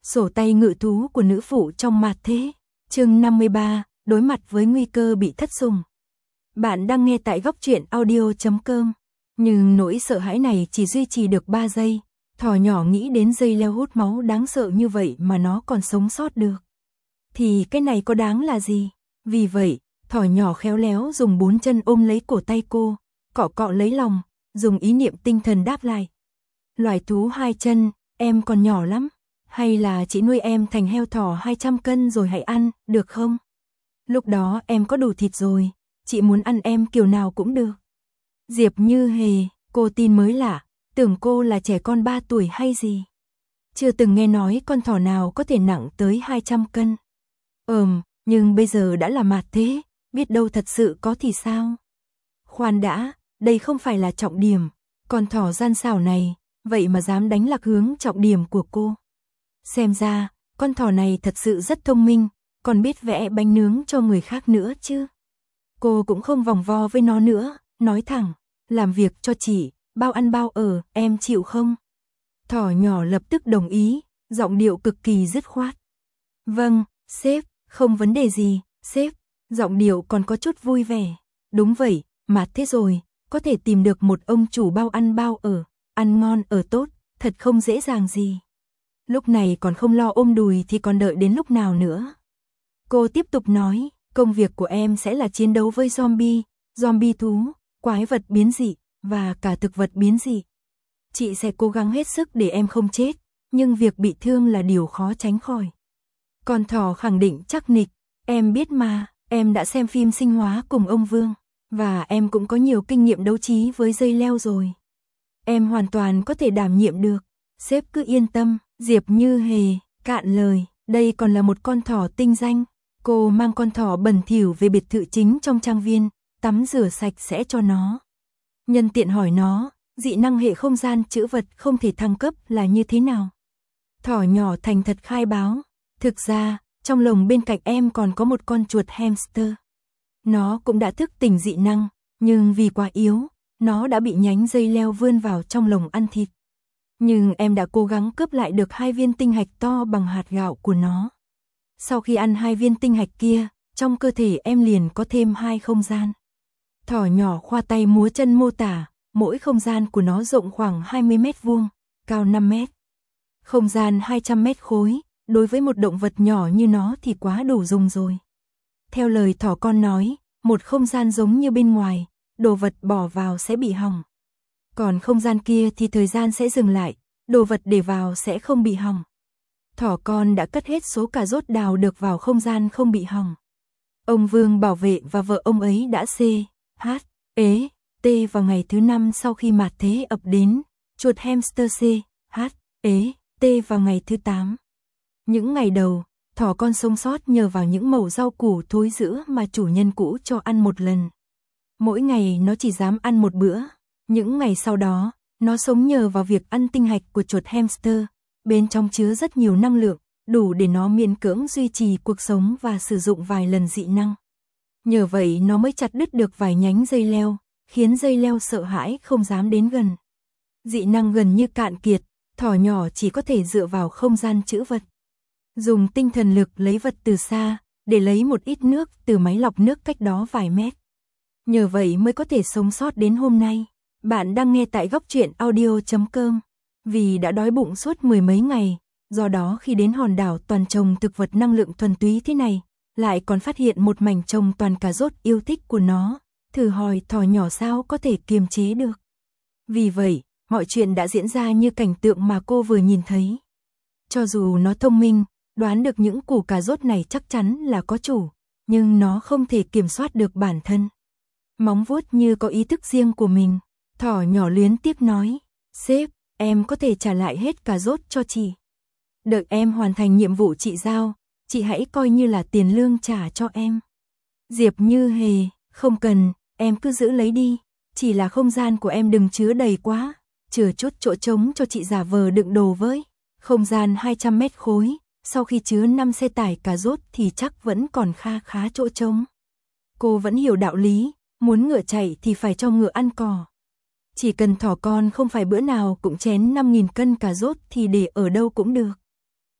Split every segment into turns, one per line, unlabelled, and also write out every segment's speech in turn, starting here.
Sổ tay ngự thú của nữ phụ trong mạt thế. Chương 53, đối mặt với nguy cơ bị thất sủng. Bạn đang nghe tại góc truyện audio.com. Nhưng nỗi sợ hãi này chỉ duy trì được 3 giây. Thỏ nhỏ nghĩ đến dây leo hút máu đáng sợ như vậy mà nó còn sống sót được. Thì cái này có đáng là gì? Vì vậy, thỏ nhỏ khéo léo dùng 4 chân ôm lấy cổ tay cô, cọ cọ lấy lòng, dùng ý niệm tinh thần đáp lại. Loài thú 2 chân, em còn nhỏ lắm. Hay là chị nuôi em thành heo thỏ 200 cân rồi hãy ăn, được không? Lúc đó em có đủ thịt rồi, chị muốn ăn em kiểu nào cũng được. Diệp Như Hề, cô tin mới lạ, tưởng cô là trẻ con 3 tuổi hay gì. Chưa từng nghe nói con thỏ nào có thể nặng tới 200 cân. Nhưng bây giờ đã là mạt thế, biết đâu thật sự có thì sao? Khoan đã, đây không phải là trọng điểm, con thỏ gian xảo này, vậy mà dám đánh lạc hướng trọng điểm của cô. Xem ra, con thỏ này thật sự rất thông minh, còn biết vẽ bánh nướng cho người khác nữa chứ. Cô cũng không vòng vo với nó nữa, nói thẳng, làm việc cho chị, bao ăn bao ở, em chịu không? Thỏ nhỏ lập tức đồng ý, giọng điệu cực kỳ dứt khoát. Vâng, sếp, không vấn đề gì, sếp, giọng điệu còn có chút vui vẻ. Đúng vậy, mà thế rồi, có thể tìm được một ông chủ bao ăn bao ở, ăn ngon ở tốt, thật không dễ dàng gì. Lúc này còn không lo ôm đùi thì còn đợi đến lúc nào nữa. Cô tiếp tục nói, công việc của em sẽ là chiến đấu với zombie thú, quái vật biến dị, và cả thực vật biến dị. Chị sẽ cố gắng hết sức để em không chết, nhưng việc bị thương là điều khó tránh khỏi. Con thỏ khẳng định chắc nịch, em biết mà, em đã xem phim Sinh hóa cùng ông Vương, và em cũng có nhiều kinh nghiệm đấu trí với dây leo rồi. Em hoàn toàn có thể đảm nhiệm được, sếp cứ yên tâm. Diệp Như Hề, cạn lời, đây còn là một con thỏ tinh danh. Cô mang con thỏ bẩn thỉu về biệt thự chính trong trang viên, tắm rửa sạch sẽ cho nó. Nhân tiện hỏi nó, dị năng hệ không gian chữ vật không thể thăng cấp là như thế nào? Thỏ nhỏ thành thật khai báo, thực ra, trong lồng bên cạnh em còn có một con chuột hamster. Nó cũng đã thức tỉnh dị năng, nhưng vì quá yếu, nó đã bị nhánh dây leo vươn vào trong lồng ăn thịt. Nhưng em đã cố gắng cướp lại được 2 viên tinh hạch to bằng hạt gạo của nó. Sau khi ăn 2 viên tinh hạch kia, trong cơ thể em liền có thêm 2 không gian. Thỏ nhỏ khoa tay múa chân mô tả, mỗi không gian của nó rộng khoảng 20 mét vuông, cao 5 mét. Không gian 200 mét khối, đối với một động vật nhỏ như nó thì quá đủ dùng rồi. Theo lời thỏ con nói, một không gian giống như bên ngoài, đồ vật bỏ vào sẽ bị hỏng. Còn không gian kia thì thời gian sẽ dừng lại, đồ vật để vào sẽ không bị hỏng. Thỏ con đã cất hết số cà rốt đào được vào không gian không bị hỏng. Ông Vương bảo vệ và vợ ông ấy đã CHT vào ngày thứ 5 sau khi mạt thế ập đến, chuột hamster CHT vào ngày thứ 8. Những ngày đầu, thỏ con sống sót nhờ vào những mẩu rau củ thối rữa mà chủ nhân cũ cho ăn một lần. Mỗi ngày nó chỉ dám ăn một bữa. Những ngày sau đó, nó sống nhờ vào việc ăn tinh hạch của chuột hamster, bên trong chứa rất nhiều năng lượng, đủ để nó miễn cưỡng duy trì cuộc sống và sử dụng vài lần dị năng. Nhờ vậy nó mới chặt đứt được vài nhánh dây leo, khiến dây leo sợ hãi không dám đến gần. Dị năng gần như cạn kiệt, thỏ nhỏ chỉ có thể dựa vào không gian trữ vật. Dùng tinh thần lực lấy vật từ xa, để lấy một ít nước từ máy lọc nước cách đó vài mét. Nhờ vậy mới có thể sống sót đến hôm nay. Bạn đang nghe tại góc truyện audio.com. Vì đã đói bụng suốt 10 mấy ngày, do đó khi đến hòn đảo toàn trồng thực vật năng lượng thuần túy thế này, lại còn phát hiện một mảnh trồng toàn cà rốt yêu thích của nó, thử hỏi thỏ nhỏ sao có thể kiềm chế được. Vì vậy, mọi chuyện đã diễn ra như cảnh tượng mà cô vừa nhìn thấy. Cho dù nó thông minh, đoán được những củ cà rốt này chắc chắn là có chủ, nhưng nó không thể kiểm soát được bản thân. Móng vuốt như có ý thức riêng của mình. Thỏ nhỏ luyến tiếc nói, sếp, em có thể trả lại hết cà rốt cho chị. Đợi em hoàn thành nhiệm vụ chị giao, chị hãy coi như là tiền lương trả cho em. Diệp Như Hề, không cần, em cứ giữ lấy đi, chỉ là không gian của em đừng chứa đầy quá, chừa chút chỗ trống cho chị giả vờ đựng đồ với. Không gian 200 mét khối, sau khi chứa 5 xe tải cà rốt thì chắc vẫn còn khá chỗ trống. Cô vẫn hiểu đạo lý, muốn ngựa chạy thì phải cho ngựa ăn cỏ. Chỉ cần thỏ con không phải bữa nào cũng chén 5.000 cân cà rốt thì để ở đâu cũng được.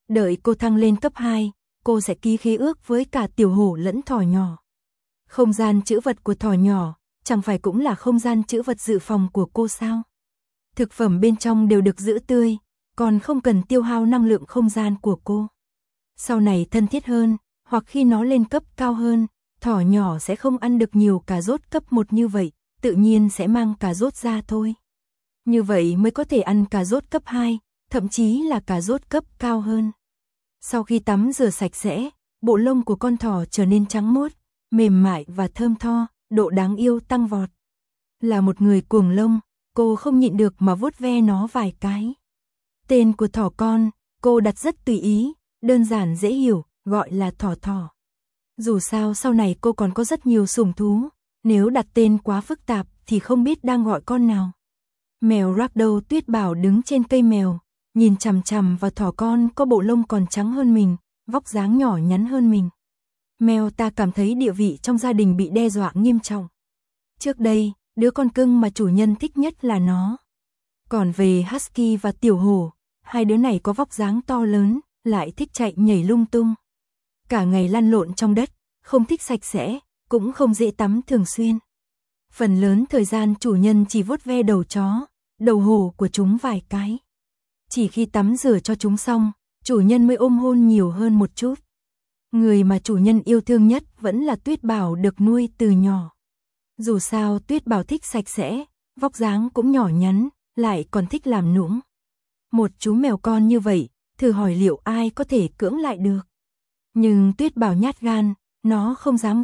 Đợi cô thăng lên cấp 2, cô sẽ ký khế ước với cả tiểu hổ lẫn thỏ nhỏ. Không gian trữ vật của thỏ nhỏ, chẳng phải cũng là không gian trữ vật dự phòng của cô sao? Thực phẩm bên trong đều được giữ tươi, còn không cần tiêu hao năng lượng không gian của cô. Sau này thân thiết hơn, hoặc khi nó lên cấp cao hơn, thỏ nhỏ sẽ không ăn được nhiều cà rốt cấp 1 như vậy, tự nhiên sẽ mang cà rốt ra thôi. Như vậy mới có thể ăn cà rốt cấp 2, thậm chí là cà rốt cấp cao hơn. Sau khi tắm rửa sạch sẽ, bộ lông của con thỏ trở nên trắng muốt, mềm mại và thơm tho, độ đáng yêu tăng vọt. Là một người cuồng lông, cô không nhịn được mà vuốt ve nó vài cái. Tên của thỏ con, cô đặt rất tùy ý, đơn giản dễ hiểu, gọi là thỏ thỏ. Dù sao sau này cô còn có rất nhiều sủng thú, nếu đặt tên quá phức tạp thì không biết đang gọi con nào. Mèo Ragdoll Tuyết Bảo đứng trên cây mèo, nhìn chằm chằm vào thỏ con có bộ lông còn trắng hơn mình, vóc dáng nhỏ nhắn hơn mình. Mèo ta cảm thấy địa vị trong gia đình bị đe dọa nghiêm trọng. Trước đây, đứa con cưng mà chủ nhân thích nhất là nó. Còn về Husky và tiểu hổ, hai đứa này có vóc dáng to lớn, lại thích chạy nhảy lung tung. Cả ngày lăn lộn trong đất, không thích sạch sẽ, cũng không dễ tắm thường xuyên. Phần lớn thời gian chủ nhân chỉ vuốt ve đầu chó, đầu hổ của chúng vài cái. Chỉ khi tắm rửa cho chúng xong, chủ nhân mới ôm hôn nhiều hơn một chút. Người mà chủ nhân yêu thương nhất vẫn là Tuyết Bảo được nuôi từ nhỏ. Dù sao Tuyết Bảo thích sạch sẽ, vóc dáng cũng nhỏ nhắn, lại còn thích làm nũng. Một chú mèo con như vậy, thử hỏi liệu ai có thể cưỡng lại được. Nhưng Tuyết Bảo nhát gan, nó không dám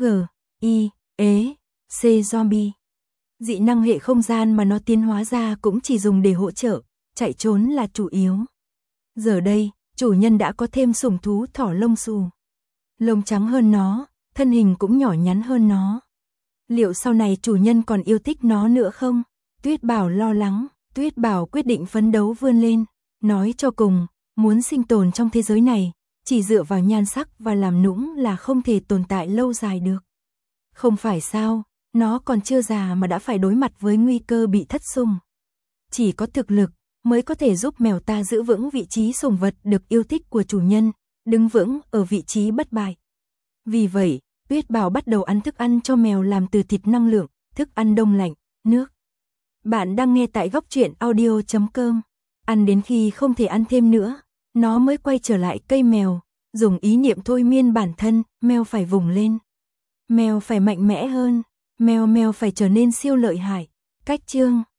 C zombie. Dị năng hệ không gian mà nó tiến hóa ra cũng chỉ dùng để hỗ trợ, chạy trốn là chủ yếu. Giờ đây, chủ nhân đã có thêm sủng thú thỏ lông xù. Lông trắng hơn nó, thân hình cũng nhỏ nhắn hơn nó. Liệu sau này chủ nhân còn yêu thích nó nữa không? Tuyết Bảo lo lắng, Tuyết Bảo quyết định phấn đấu vươn lên. Nói cho cùng, muốn sinh tồn trong thế giới này, chỉ dựa vào nhan sắc và làm nũng là không thể tồn tại lâu dài được. Không phải sao, nó còn chưa già mà đã phải đối mặt với nguy cơ bị thất sủng. Chỉ có thực lực mới có thể giúp mèo ta giữ vững vị trí sủng vật được yêu thích của chủ nhân, đứng vững ở vị trí bất bại. Vì vậy, Tuyết Bảo bắt đầu ăn thức ăn cho mèo làm từ thịt năng lượng, thức ăn đông lạnh, nước. Bạn đang nghe tại góc truyện audio.com. Ăn đến khi không thể ăn thêm nữa, nó mới quay trở lại cây mèo, dùng ý niệm thôi miên bản thân, mèo phải vùng lên. Mèo phải mạnh mẽ hơn, mèo phải trở nên siêu lợi hại. Cách chương